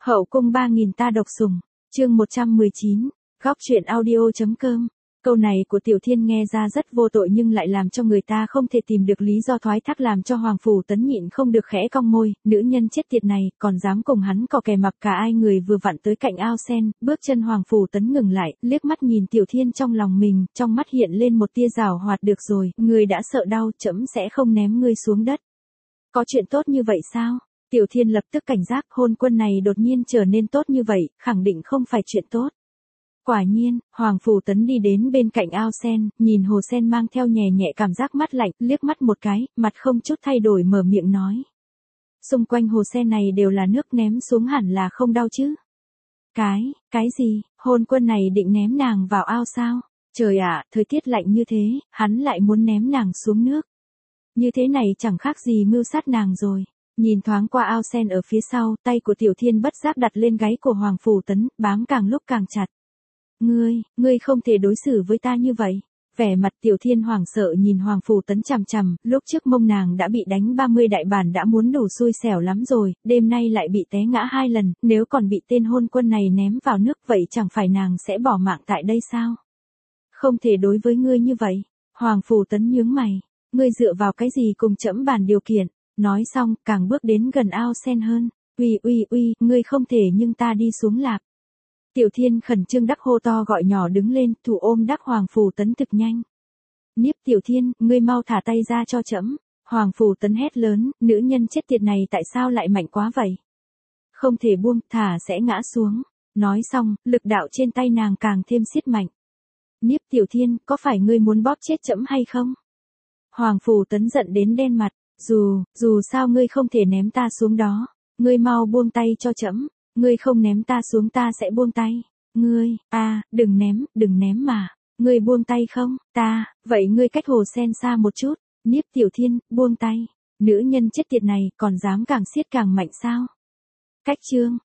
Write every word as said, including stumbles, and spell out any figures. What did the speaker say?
Hậu cung ba nghìn ta độc sủng, chương một trăm mười chín, góc truyện audio.com. Câu này của Tiểu Thiên nghe ra rất vô tội nhưng lại làm cho người ta không thể tìm được lý do thoái thác, làm cho Hoàng Phủ Tấn nhịn không được khẽ cong môi, nữ nhân chết tiệt này, còn dám cùng hắn cò kè mập cả ai. Người vừa vặn tới cạnh ao sen, bước chân Hoàng Phủ Tấn ngừng lại, liếc mắt nhìn Tiểu Thiên trong lòng mình, trong mắt hiện lên một tia giảo hoạt. Được rồi, ngươi đã sợ đau, trẫm sẽ không ném ngươi xuống đất. Có chuyện tốt như vậy sao? Tiểu Thiên lập tức cảnh giác, hôn quân này đột nhiên trở nên tốt như vậy, khẳng định không phải chuyện tốt. Quả nhiên, Hoàng Phủ Tấn đi đến bên cạnh ao sen, nhìn hồ sen mang theo nhẹ nhẹ cảm giác mát lạnh, liếc mắt một cái, mặt không chút thay đổi mở miệng nói. Xung quanh hồ sen này đều là nước, ném xuống hẳn là không đau chứ. Cái, cái gì, hôn quân này định ném nàng vào ao sao? Trời ạ, thời tiết lạnh như thế, hắn lại muốn ném nàng xuống nước. Như thế này chẳng khác gì mưu sát nàng rồi. Nhìn thoáng qua ao sen ở phía sau, tay của Tiểu Thiên bất giác đặt lên gáy của Hoàng Phủ Tấn, bám càng lúc càng chặt. Ngươi, ngươi không thể đối xử với ta như vậy. Vẻ mặt Tiểu Thiên hoảng sợ nhìn Hoàng Phủ Tấn chằm chằm, lúc trước mông nàng đã bị đánh ba mươi đại bản đã muốn đủ xui xẻo lắm rồi, đêm nay lại bị té ngã hai lần, nếu còn bị tên hôn quân này ném vào nước vậy chẳng phải nàng sẽ bỏ mạng tại đây sao? Không thể đối với ngươi như vậy. Hoàng Phủ Tấn nhướng mày, ngươi dựa vào cái gì cùng trẫm bàn điều kiện? Nói xong, càng bước đến gần ao sen hơn. Uy uy uy, ngươi không thể nhưng ta đi xuống lạc. Tiểu Thiên khẩn trương đắc hô to gọi nhỏ đứng lên, thủ ôm đắc Hoàng Phủ Tấn thực nhanh. Niếp Tiểu Thiên, ngươi mau thả tay ra cho trẫm. Hoàng Phủ Tấn hét lớn, nữ nhân chết tiệt này tại sao lại mạnh quá vậy? Không thể buông, thả sẽ ngã xuống. Nói xong, lực đạo trên tay nàng càng thêm siết mạnh. Niếp Tiểu Thiên, có phải ngươi muốn bóp chết trẫm hay không? Hoàng Phủ Tấn giận đến đen mặt. Dù, dù sao ngươi không thể ném ta xuống đó. Ngươi mau buông tay cho trẫm. Ngươi không ném ta xuống ta sẽ buông tay. Ngươi, à, đừng ném, đừng ném mà. Ngươi buông tay không? Ta, vậy ngươi cách hồ sen xa một chút. Niếp Tiểu Thiên, buông tay. Nữ nhân chết tiệt này còn dám càng siết càng mạnh sao? Cách chương,